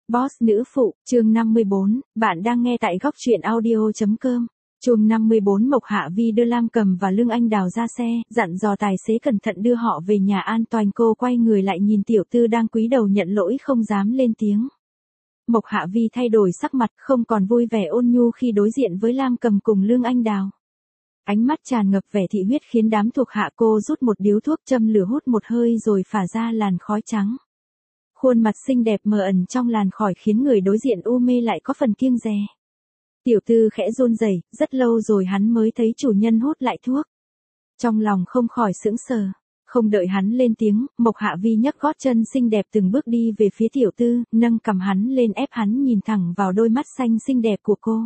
Boss nữ phụ, chương 54, bạn đang nghe tại góc truyện audio.com. Chương 54 Mộc Hạ Vi đưa Lam Cầm và Lương Anh Đào ra xe, dặn dò tài xế cẩn thận đưa họ về nhà an toàn. Cô quay người lại nhìn tiểu tư đang cúi đầu nhận lỗi không dám lên tiếng. Mộc Hạ Vi thay đổi sắc mặt, không còn vui vẻ ôn nhu khi đối diện với Lam Cầm cùng Lương Anh Đào. Ánh mắt tràn ngập vẻ thị huyết khiến đám thuộc hạ cô rút một điếu thuốc châm lửa hút một hơi rồi phả ra làn khói trắng. Khuôn mặt xinh đẹp mờ ẩn trong làn khói khiến người đối diện u mê lại có phần kiêng dè. Tiểu tư khẽ run rẩy, rất lâu rồi hắn mới thấy chủ nhân hút lại thuốc. Trong lòng không khỏi sững sờ. Không đợi hắn lên tiếng, Mộc Hạ Vi nhấc gót chân xinh đẹp từng bước đi về phía tiểu tư, nâng cằm hắn lên ép hắn nhìn thẳng vào đôi mắt xanh xinh đẹp của cô.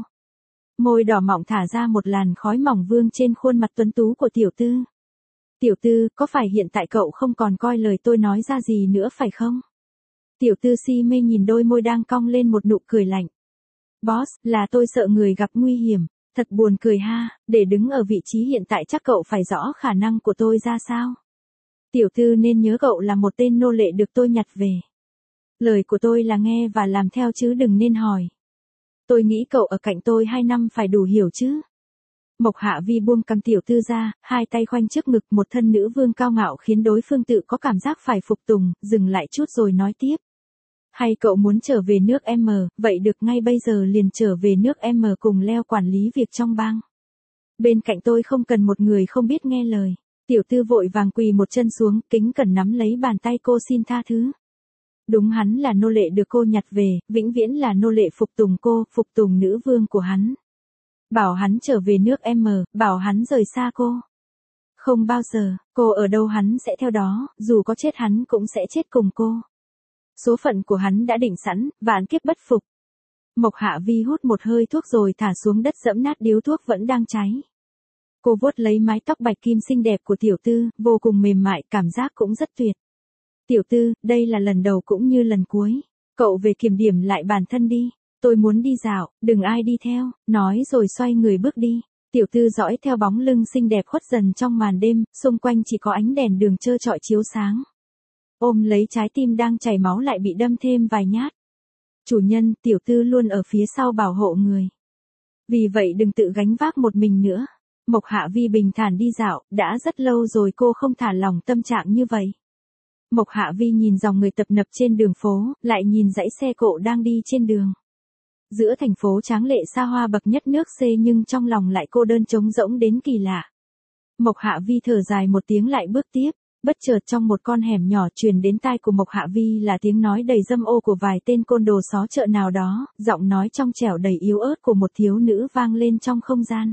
Môi đỏ mọng thả ra một làn khói mỏng vương trên khuôn mặt tuấn tú của tiểu tư. Tiểu tư, có phải hiện tại cậu không còn coi lời tôi nói ra gì nữa phải không? Tiểu tư si mê nhìn đôi môi đang cong lên một nụ cười lạnh. Boss, là tôi sợ người gặp nguy hiểm, thật buồn cười ha, để đứng ở vị trí hiện tại chắc cậu phải rõ khả năng của tôi ra sao. Tiểu tư nên nhớ cậu là một tên nô lệ được tôi nhặt về. Lời của tôi là nghe và làm theo chứ đừng nên hỏi. Tôi nghĩ cậu ở cạnh tôi 2 năm phải đủ hiểu chứ. Mộc Hạ Vi buông cằm tiểu tư ra, hai tay khoanh trước ngực, một thân nữ vương cao ngạo khiến đối phương tự có cảm giác phải phục tùng, dừng lại chút rồi nói tiếp. Hay cậu muốn trở về nước M, vậy được ngay bây giờ liền trở về nước M cùng Leo quản lý việc trong bang. Bên cạnh tôi không cần một người không biết nghe lời. Tiểu tư vội vàng quỳ một chân xuống, kính cẩn nắm lấy bàn tay cô xin tha thứ. Đúng, hắn là nô lệ được cô nhặt về, vĩnh viễn là nô lệ phục tùng cô, phục tùng nữ vương của hắn. Bảo hắn trở về nước M, bảo hắn rời xa cô. Không bao giờ, cô ở đâu hắn sẽ theo đó, dù có chết hắn cũng sẽ chết cùng cô. Số phận của hắn đã định sẵn, vạn kiếp bất phục. Mộc Hạ Vi hút một hơi thuốc rồi thả xuống đất dẫm nát điếu thuốc vẫn đang cháy. Cô vuốt lấy mái tóc bạch kim xinh đẹp của tiểu tư, vô cùng mềm mại, cảm giác cũng rất tuyệt. Tiểu tư, đây là lần đầu cũng như lần cuối. Cậu về kiểm điểm lại bản thân đi. Tôi muốn đi dạo, đừng ai đi theo, nói rồi xoay người bước đi. Tiểu tư dõi theo bóng lưng xinh đẹp khuất dần trong màn đêm, xung quanh chỉ có ánh đèn đường trơ trọi chiếu sáng. Ôm lấy trái tim đang chảy máu lại bị đâm thêm vài nhát. Chủ nhân, tiểu tư luôn ở phía sau bảo hộ người. Vì vậy đừng tự gánh vác một mình nữa. Mộc Hạ Vi bình thản đi dạo, đã rất lâu rồi cô không thả lỏng tâm trạng như vậy. Mộc Hạ Vi nhìn dòng người tập nập trên đường phố, lại nhìn dãy xe cộ đang đi trên đường. Giữa thành phố tráng lệ xa hoa bậc nhất nước C nhưng trong lòng lại cô đơn trống rỗng đến kỳ lạ. Mộc Hạ Vi thở dài một tiếng lại bước tiếp. Bất chợt trong một con hẻm nhỏ truyền đến tai của Mộc Hạ Vi là tiếng nói đầy dâm ô của vài tên côn đồ xó chợ nào đó, giọng nói trong trẻo đầy yếu ớt của một thiếu nữ vang lên trong không gian.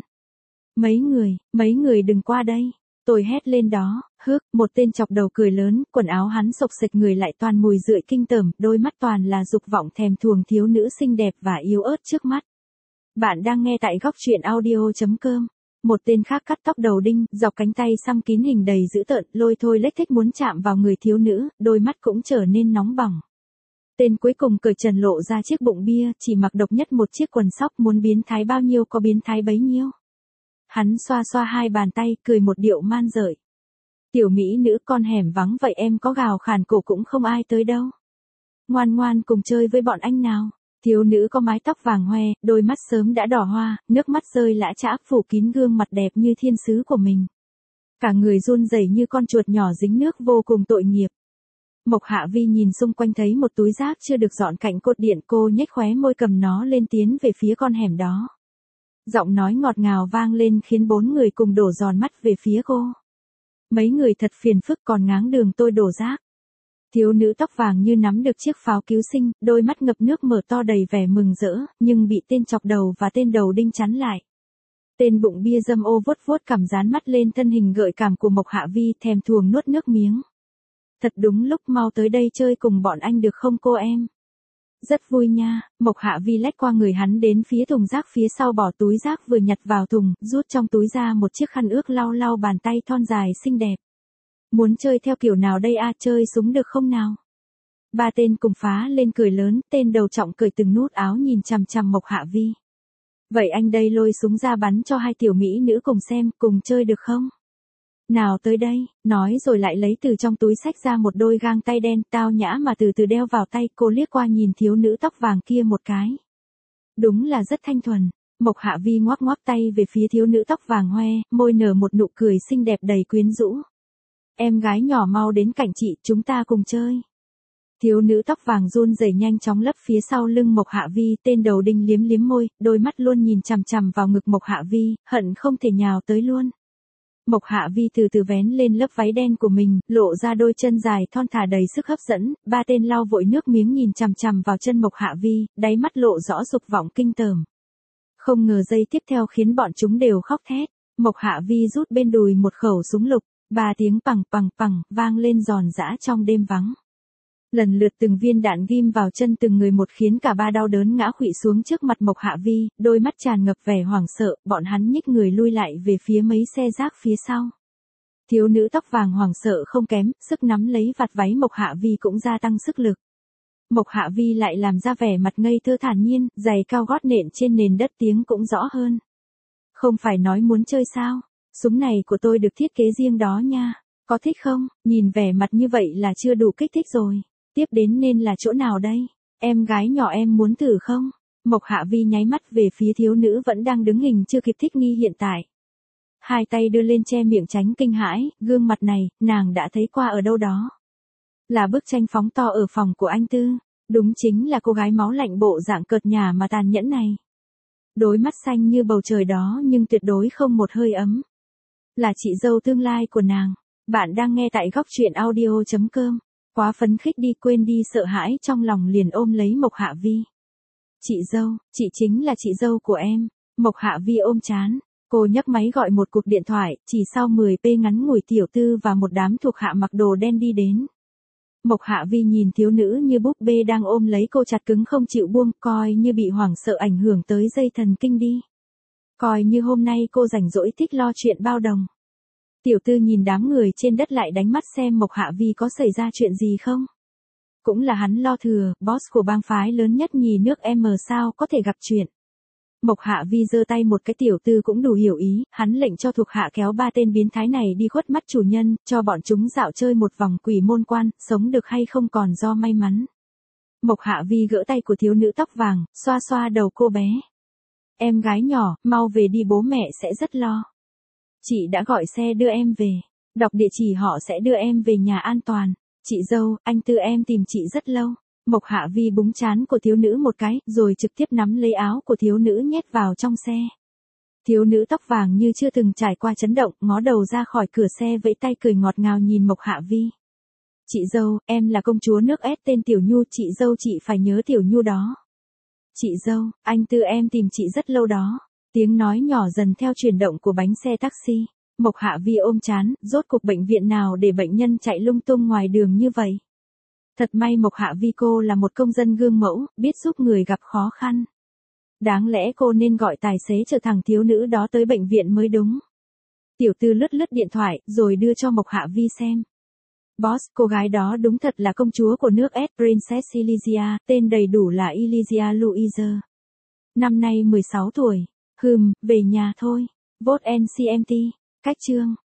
Mấy người đừng qua đây. Tôi hét lên đó, một tên chọc đầu cười lớn, quần áo hắn xộc xệch người lại toàn mùi rượi kinh tởm, đôi mắt toàn là dục vọng thèm thuồng thiếu nữ xinh đẹp và yếu ớt trước mắt. Bạn đang nghe tại góc truyện audio.com. Một tên khác cắt tóc đầu đinh, dọc cánh tay xăm kín hình đầy dữ tợn, lôi thôi lếch thếch muốn chạm vào người thiếu nữ, đôi mắt cũng trở nên nóng bỏng. Tên cuối cùng cởi trần lộ ra chiếc bụng bia, chỉ mặc độc nhất một chiếc quần sóc, muốn biến thái bao nhiêu có biến thái bấy nhiêu. Hắn xoa xoa hai bàn tay, cười một điệu man dợ. Tiểu mỹ nữ, con hẻm vắng vậy em có gào khàn cổ cũng không ai tới đâu. Ngoan ngoan cùng chơi với bọn anh nào. Thiếu nữ có mái tóc vàng hoe, đôi mắt sớm đã đỏ hoa, nước mắt rơi lã chã phủ kín gương mặt đẹp như thiên sứ của mình. Cả người run rẩy như con chuột nhỏ dính nước, vô cùng tội nghiệp. Mộc Hạ Vi nhìn xung quanh thấy một túi rác chưa được dọn cạnh cột điện, cô nhếch khóe môi cầm nó lên tiến về phía con hẻm đó. Giọng nói ngọt ngào vang lên khiến 4 người cùng đổ giòn mắt về phía cô. Mấy người thật phiền phức còn ngáng đường tôi đổ rác. Thiếu nữ tóc vàng như nắm được chiếc pháo cứu sinh, đôi mắt ngập nước mở to đầy vẻ mừng rỡ, nhưng bị tên chọc đầu và tên đầu đinh chắn lại. Tên bụng bia dâm ô vuốt vuốt cằm dán mắt lên thân hình gợi cảm của Mộc Hạ Vi, thèm thuồng nuốt nước miếng. Thật đúng lúc, mau tới đây chơi cùng bọn anh được không cô em? Rất vui nha. Mộc Hạ Vi lách qua người hắn đến phía thùng rác phía sau, bỏ túi rác vừa nhặt vào thùng, rút trong túi ra một chiếc khăn ướt lau lau bàn tay thon dài xinh đẹp. Muốn chơi theo kiểu nào đây à, chơi súng được không nào? 3 tên cùng phá lên cười lớn, tên đầu trọng cởi từng nút áo nhìn chằm chằm Mộc Hạ Vi. Vậy anh đây lôi súng ra bắn cho 2 tiểu mỹ nữ cùng xem, cùng chơi được không? Nào tới đây, nói rồi lại lấy từ trong túi xách ra một đôi găng tay đen tao nhã mà từ từ đeo vào tay. Cô liếc qua nhìn thiếu nữ tóc vàng kia một cái. Đúng là rất thanh thuần. Mộc Hạ Vi ngoắc ngoắc tay về phía thiếu nữ tóc vàng hoe, môi nở một nụ cười xinh đẹp đầy quyến rũ. Em gái nhỏ mau đến cạnh chị, chúng ta cùng chơi. Thiếu nữ tóc vàng run rẩy nhanh chóng lấp phía sau lưng Mộc Hạ Vi, tên đầu đinh liếm liếm môi, đôi mắt luôn nhìn chằm chằm vào ngực Mộc Hạ Vi, hận không thể nhào tới luôn. Mộc Hạ Vi từ từ vén lên lớp váy đen của mình, lộ ra đôi chân dài thon thả đầy sức hấp dẫn. Ba tên lau vội nước miếng nhìn chằm chằm vào chân Mộc Hạ Vi, đáy mắt lộ rõ dục vọng kinh tởm. Không ngờ giây tiếp theo khiến bọn chúng đều khóc thét. Mộc Hạ Vi rút bên đùi một khẩu súng lục, 3 tiếng pằng pằng pằng vang lên giòn giã trong đêm vắng. Lần lượt từng viên đạn ghim vào chân từng người một khiến cả ba đau đớn ngã khuỵu xuống trước mặt Mộc Hạ Vi, đôi mắt tràn ngập vẻ hoảng sợ. Bọn hắn nhích người lui lại về phía mấy xe rác phía sau. Thiếu nữ tóc vàng hoảng sợ không kém, sức nắm lấy vạt váy Mộc Hạ Vi cũng gia tăng sức lực. Mộc Hạ Vi lại làm ra vẻ mặt ngây thơ thản nhiên, giày cao gót nện trên nền đất tiếng cũng rõ hơn. Không phải nói muốn chơi sao? Súng này của tôi được thiết kế riêng đó nha. Có thích không? Nhìn vẻ mặt như vậy là chưa đủ kích thích rồi. Tiếp đến nên là chỗ nào đây? Em gái nhỏ em muốn thử không? Mộc Hạ Vi nháy mắt về phía thiếu nữ vẫn đang đứng hình chưa kịp thích nghi hiện tại. Hai tay đưa lên che miệng tránh kinh hãi, gương mặt này, nàng đã thấy qua ở đâu đó. Là bức tranh phóng to ở phòng của anh Tư. Đúng chính là cô gái máu lạnh bộ dạng cợt nhả mà tàn nhẫn này. Đôi mắt xanh như bầu trời đó nhưng tuyệt đối không một hơi ấm. Là chị dâu tương lai của nàng. Bạn đang nghe tại góc truyện audio.com. Quá phấn khích đi quên đi sợ hãi trong lòng liền ôm lấy Mộc Hạ Vi. Chị dâu, chị chính là chị dâu của em. Mộc Hạ Vi ôm chán. Cô nhấc máy gọi một cuộc điện thoại, chỉ sau 10p ngắn ngủi tiểu tư và một đám thuộc hạ mặc đồ đen đi đến. Mộc Hạ Vi nhìn thiếu nữ như búp bê đang ôm lấy cô chặt cứng không chịu buông, coi như bị hoảng sợ ảnh hưởng tới dây thần kinh đi. Coi như hôm nay cô rảnh rỗi thích lo chuyện bao đồng. Tiểu tư nhìn đám người trên đất lại đánh mắt xem Mộc Hạ Vi có xảy ra chuyện gì không. Cũng là hắn lo thừa, boss của bang phái lớn nhất nhì nước M sao có thể gặp chuyện. Mộc Hạ Vi giơ tay một cái tiểu tư cũng đủ hiểu ý, hắn lệnh cho thuộc hạ kéo 3 tên biến thái này đi khuất mắt chủ nhân, cho bọn chúng dạo chơi một vòng quỷ môn quan, sống được hay không còn do may mắn. Mộc Hạ Vi gỡ tay của thiếu nữ tóc vàng, xoa xoa đầu cô bé. Em gái nhỏ, mau về đi bố mẹ sẽ rất lo. Chị đã gọi xe đưa em về. Đọc địa chỉ họ sẽ đưa em về nhà an toàn. Chị dâu, anh Tư em tìm chị rất lâu. Mộc Hạ Vi búng trán của thiếu nữ một cái, rồi trực tiếp nắm lấy áo của thiếu nữ nhét vào trong xe. Thiếu nữ tóc vàng như chưa từng trải qua chấn động, ngó đầu ra khỏi cửa xe vẫy tay cười ngọt ngào nhìn Mộc Hạ Vi. Chị dâu, em là công chúa nước S tên Tiểu Nhu, chị dâu chị phải nhớ Tiểu Nhu đó. Chị dâu, anh Tư em tìm chị rất lâu đó. Tiếng nói nhỏ dần theo chuyển động của bánh xe taxi. Mộc Hạ Vi ôm chán, rốt cuộc bệnh viện nào để bệnh nhân chạy lung tung ngoài đường như vậy. Thật may Mộc Hạ Vi cô là một công dân gương mẫu, biết giúp người gặp khó khăn. Đáng lẽ cô nên gọi tài xế chở thằng thiếu nữ đó tới bệnh viện mới đúng. Tiểu tư lướt lướt điện thoại, rồi đưa cho Mộc Hạ Vi xem. Boss, cô gái đó đúng thật là công chúa của nước S, Princess Elysia, tên đầy đủ là Elysia Louise. Năm nay 16 tuổi. Về nhà thôi. Vote NCMT. Cách chương.